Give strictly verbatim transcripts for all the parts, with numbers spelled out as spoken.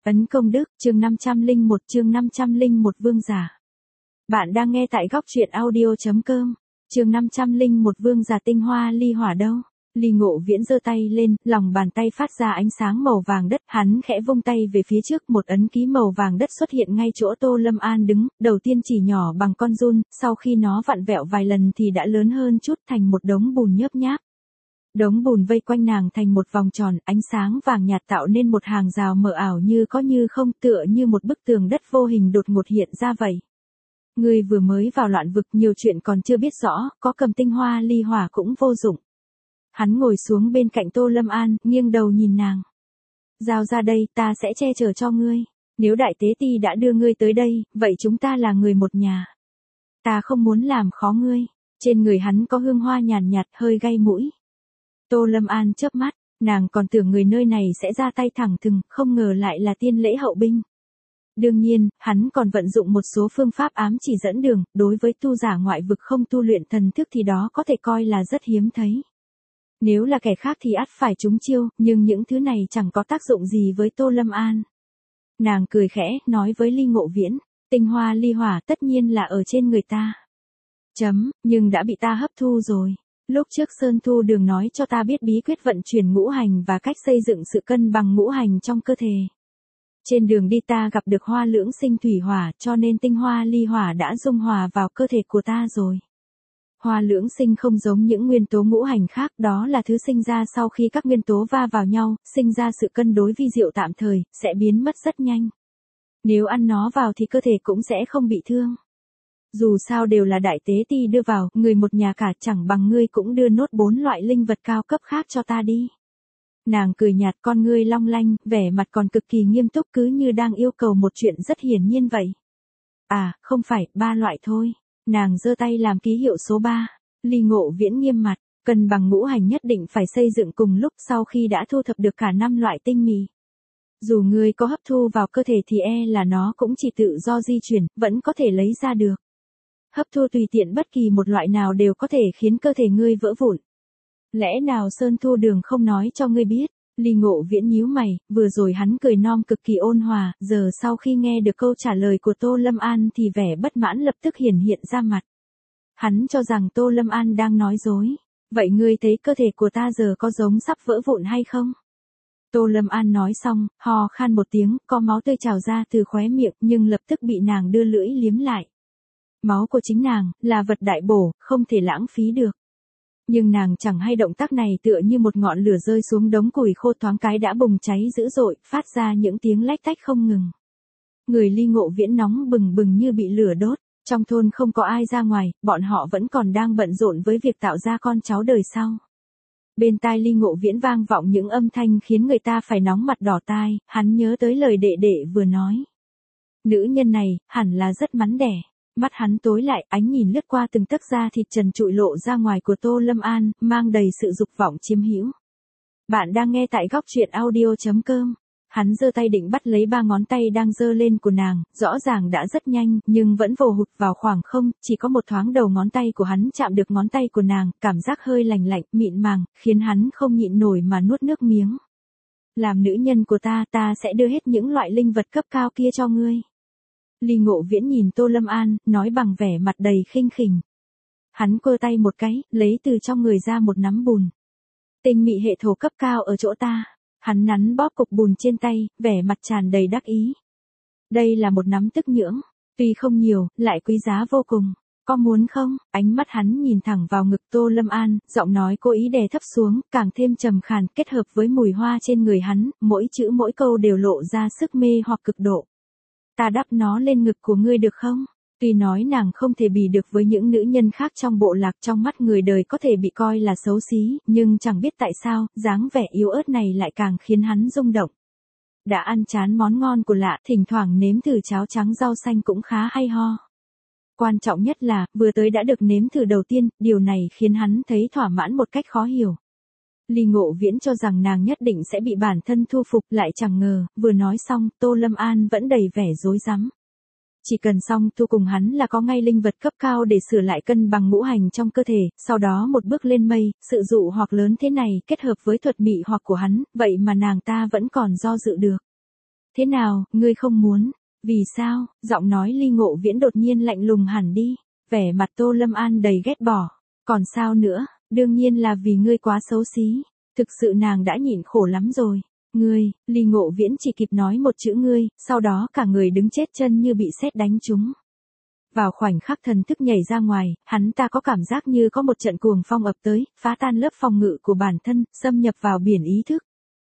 Ấn công đức, chương năm trăm lẻ một chương năm trăm lẻ một vương giả. Bạn đang nghe tại góc truyện audio.com, chương năm trăm lẻ một vương giả tinh hoa ly hỏa đâu. Ly Ngộ Viễn giơ tay lên, lòng bàn tay phát ra ánh sáng màu vàng đất, hắn khẽ vung tay về phía trước, một ấn ký màu vàng đất xuất hiện ngay chỗ Tô Lâm An đứng, đầu tiên chỉ nhỏ bằng con giun, sau khi nó vặn vẹo vài lần thì đã lớn hơn chút thành một đống bùn nhớp nháp. Đống bùn vây quanh nàng thành một vòng tròn, ánh sáng vàng nhạt tạo nên một hàng rào mờ ảo như có như không, tựa như một bức tường đất vô hình đột ngột hiện ra vậy. Ngươi vừa mới vào loạn vực, nhiều chuyện còn chưa biết rõ, có cầm tinh hoa ly hỏa cũng vô dụng. Hắn ngồi xuống bên cạnh Tô Lâm An, nghiêng đầu nhìn nàng. Giao ra đây, ta sẽ che chở cho ngươi. Nếu đại tế ti đã đưa ngươi tới đây, vậy chúng ta là người một nhà. Ta không muốn làm khó ngươi. Trên người hắn có hương hoa nhàn nhạt, hơi gay mũi. Tô Lâm An chớp mắt, nàng còn tưởng người nơi này sẽ ra tay thẳng thừng, không ngờ lại là tiên lễ hậu binh. Đương nhiên, hắn còn vận dụng một số phương pháp ám chỉ dẫn đường, đối với tu giả ngoại vực không tu luyện thần thức thì đó có thể coi là rất hiếm thấy. Nếu là kẻ khác thì ắt phải trúng chiêu, nhưng những thứ này chẳng có tác dụng gì với Tô Lâm An. Nàng cười khẽ, nói với Ly Ngộ Viễn, tinh hoa ly hỏa tất nhiên là ở trên người ta. Chấm, nhưng đã bị ta hấp thu rồi. Lúc trước Sơn Thu Đường nói cho ta biết bí quyết vận chuyển ngũ hành và cách xây dựng sự cân bằng ngũ hành trong cơ thể. Trên đường đi ta gặp được hoa lưỡng sinh thủy hỏa, cho nên tinh hoa ly hỏa đã dung hòa vào cơ thể của ta rồi. Hoa lưỡng sinh không giống những nguyên tố ngũ hành khác, đó là thứ sinh ra sau khi các nguyên tố va vào nhau, sinh ra sự cân đối vi diệu tạm thời, sẽ biến mất rất nhanh. Nếu ăn nó vào thì cơ thể cũng sẽ không bị thương. Dù sao đều là đại tế ti đưa vào, người một nhà cả, chẳng bằng ngươi cũng đưa nốt bốn loại linh vật cao cấp khác cho ta đi. Nàng cười nhạt, con ngươi long lanh, vẻ mặt còn cực kỳ nghiêm túc, cứ như đang yêu cầu một chuyện rất hiển nhiên vậy. À, không phải, ba loại thôi. Nàng giơ tay làm ký hiệu số ba. Ly Ngộ Viễn nghiêm mặt, cân bằng ngũ hành nhất định phải xây dựng cùng lúc sau khi đã thu thập được cả năm loại tinh mì. Dù ngươi có hấp thu vào cơ thể thì e là nó cũng chỉ tự do di chuyển, vẫn có thể lấy ra được. Hấp thu tùy tiện bất kỳ một loại nào đều có thể khiến cơ thể ngươi vỡ vụn. Lẽ nào Sơn Thu Đường không nói cho ngươi biết? Ly Ngộ Viễn nhíu mày, vừa rồi hắn cười non cực kỳ ôn hòa, giờ sau khi nghe được câu trả lời của Tô Lâm An thì vẻ bất mãn lập tức hiển hiện ra mặt. Hắn cho rằng Tô Lâm An đang nói dối. Vậy ngươi thấy cơ thể của ta giờ có giống sắp vỡ vụn hay không? Tô Lâm An nói xong, hò khan một tiếng, có máu tươi trào ra từ khóe miệng nhưng lập tức bị nàng đưa lưỡi liếm lại. Máu của chính nàng, là vật đại bổ, không thể lãng phí được. Nhưng nàng chẳng hay động tác này tựa như một ngọn lửa rơi xuống đống củi khô thoáng cái đã bùng cháy dữ dội, phát ra những tiếng lách tách không ngừng. Người Ly Ngộ Viễn nóng bừng bừng như bị lửa đốt, trong thôn không có ai ra ngoài, bọn họ vẫn còn đang bận rộn với việc tạo ra con cháu đời sau. Bên tai Ly Ngộ Viễn vang vọng những âm thanh khiến người ta phải nóng mặt đỏ tai, hắn nhớ tới lời đệ đệ vừa nói. Nữ nhân này, hẳn là rất mắn đẻ. Mắt hắn tối lại, ánh nhìn lướt qua từng tấc da thịt trần trụi lộ ra ngoài của Tô Lâm An, mang đầy sự dục vọng chiếm hữu. Bạn đang nghe tại góc truyện audio.com. Hắn giơ tay định bắt lấy ba ngón tay đang giơ lên của nàng, rõ ràng đã rất nhanh, nhưng vẫn vồ hụt vào khoảng không, chỉ có một thoáng đầu ngón tay của hắn chạm được ngón tay của nàng, cảm giác hơi lành lạnh, mịn màng, khiến hắn không nhịn nổi mà nuốt nước miếng. Làm nữ nhân của ta, ta sẽ đưa hết những loại linh vật cấp cao kia cho ngươi. Ly Ngộ Viễn nhìn Tô Lâm An, nói bằng vẻ mặt đầy khinh khỉnh. Hắn quơ tay một cái, lấy từ trong người ra một nắm bùn. Tinh mị hệ thổ cấp cao ở chỗ ta. Hắn nắn bóp cục bùn trên tay, vẻ mặt tràn đầy đắc ý. Đây là một nắm tức nhưỡng, tuy không nhiều, lại quý giá vô cùng. Có muốn không? Ánh mắt hắn nhìn thẳng vào ngực Tô Lâm An, giọng nói cố ý đè thấp xuống, càng thêm trầm khàn, kết hợp với mùi hoa trên người hắn, mỗi chữ mỗi câu đều lộ ra sức mê hoặc cực độ. Ta đắp nó lên ngực của ngươi được không? Tuy nói nàng không thể bì được với những nữ nhân khác trong bộ lạc, trong mắt người đời có thể bị coi là xấu xí, nhưng chẳng biết tại sao, dáng vẻ yếu ớt này lại càng khiến hắn rung động. Đã ăn chán món ngon của lạ, thỉnh thoảng nếm thử cháo trắng rau xanh cũng khá hay ho. Quan trọng nhất là, vừa tới đã được nếm thử đầu tiên, điều này khiến hắn thấy thỏa mãn một cách khó hiểu. Ly Ngộ Viễn cho rằng nàng nhất định sẽ bị bản thân thu phục, lại chẳng ngờ, vừa nói xong, Tô Lâm An vẫn đầy vẻ rối rắm. Chỉ cần xong tu cùng hắn là có ngay linh vật cấp cao để sửa lại cân bằng ngũ hành trong cơ thể, sau đó một bước lên mây, sự dụ hoặc lớn thế này kết hợp với thuật mị hoặc của hắn, vậy mà nàng ta vẫn còn do dự được. Thế nào, ngươi không muốn? Vì sao? Giọng nói Ly Ngộ Viễn đột nhiên lạnh lùng hẳn đi, vẻ mặt Tô Lâm An đầy ghét bỏ. Còn sao nữa, đương nhiên là vì ngươi quá xấu xí. Thực sự nàng đã nhịn khổ lắm rồi. Ngươi, Ly Ngộ Viễn chỉ kịp nói một chữ ngươi, sau đó cả người đứng chết chân như bị sét đánh trúng. Vào khoảnh khắc thần thức nhảy ra ngoài, hắn ta có cảm giác như có một trận cuồng phong ập tới, phá tan lớp phòng ngự của bản thân, xâm nhập vào biển ý thức.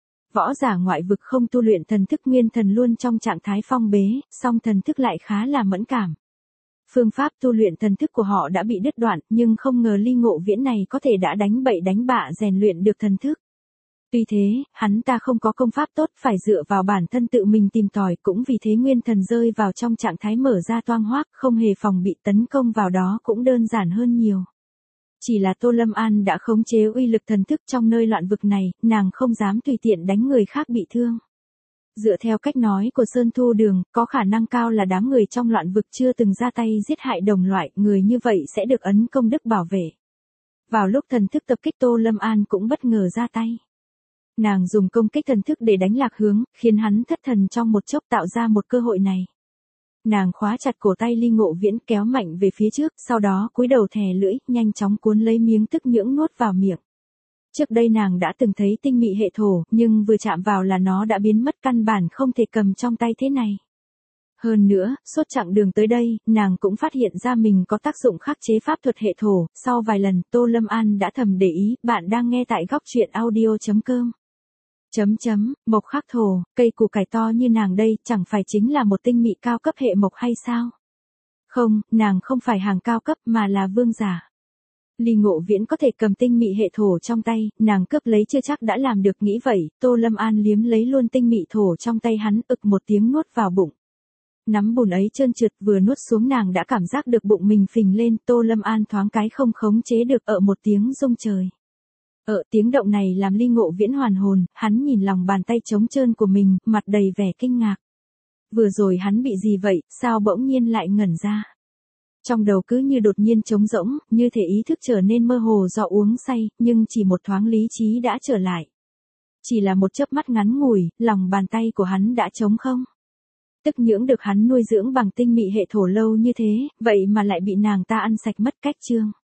Võ giả ngoại vực không tu luyện thần thức nguyên thần luôn trong trạng thái phong bế, song thần thức lại khá là mẫn cảm. Phương pháp tu luyện thần thức của họ đã bị đứt đoạn, nhưng không ngờ Ly Ngộ Viễn này có thể đã đánh bậy đánh bạ rèn luyện được thần thức. Tuy thế, hắn ta không có công pháp tốt, phải dựa vào bản thân tự mình tìm tòi, cũng vì thế nguyên thần rơi vào trong trạng thái mở ra toang hoác, không hề phòng bị tấn công vào đó cũng đơn giản hơn nhiều. Chỉ là Tô Lâm An đã khống chế uy lực thần thức trong nơi loạn vực này, nàng không dám tùy tiện đánh người khác bị thương. Dựa theo cách nói của Sơn Thu Đường, có khả năng cao là đám người trong loạn vực chưa từng ra tay giết hại đồng loại, người như vậy sẽ được ấn công đức bảo vệ. Vào lúc thần thức tập kích Tô Lâm An cũng bất ngờ ra tay. Nàng dùng công kích thần thức để đánh lạc hướng, khiến hắn thất thần trong một chốc tạo ra một cơ hội này. Nàng khóa chặt cổ tay Ly Ngộ Viễn kéo mạnh về phía trước, sau đó cúi đầu thè lưỡi, nhanh chóng cuốn lấy miếng tức nhưỡng nuốt vào miệng. Trước đây nàng đã từng thấy tinh mị hệ thổ, nhưng vừa chạm vào là nó đã biến mất, căn bản không thể cầm trong tay thế này. Hơn nữa, suốt chặng đường tới đây, nàng cũng phát hiện ra mình có tác dụng khắc chế pháp thuật hệ thổ, sau vài lần Tô Lâm An đã thầm để ý, bạn đang nghe tại góc truyện audio chấm com. Chấm chấm, mộc khắc thổ, cây củ cải to như nàng đây chẳng phải chính là một tinh mị cao cấp hệ mộc hay sao? Không, nàng không phải hàng cao cấp mà là vương giả. Ly Ngộ Viễn có thể cầm tinh mị hệ thổ trong tay, nàng cướp lấy chưa chắc đã làm được, nghĩ vậy, Tô Lâm An liếm lấy luôn tinh mị thổ trong tay hắn, ực một tiếng nuốt vào bụng. Nắm bùn ấy trơn trượt, vừa nuốt xuống nàng đã cảm giác được bụng mình phình lên, Tô Lâm An thoáng cái không khống chế được ợ một tiếng rung trời. Ợ tiếng động này làm Ly Ngộ Viễn hoàn hồn, hắn nhìn lòng bàn tay trống trơn của mình, mặt đầy vẻ kinh ngạc. Vừa rồi hắn bị gì vậy, sao bỗng nhiên lại ngẩn ra? Trong đầu cứ như đột nhiên trống rỗng, như thể ý thức trở nên mơ hồ do uống say, nhưng chỉ một thoáng lý trí đã trở lại. Chỉ là một chớp mắt ngắn ngủi, lòng bàn tay của hắn đã trống không. Tức nhưỡng được hắn nuôi dưỡng bằng tinh mị hệ thổ lâu như thế, vậy mà lại bị nàng ta ăn sạch mất cách chương.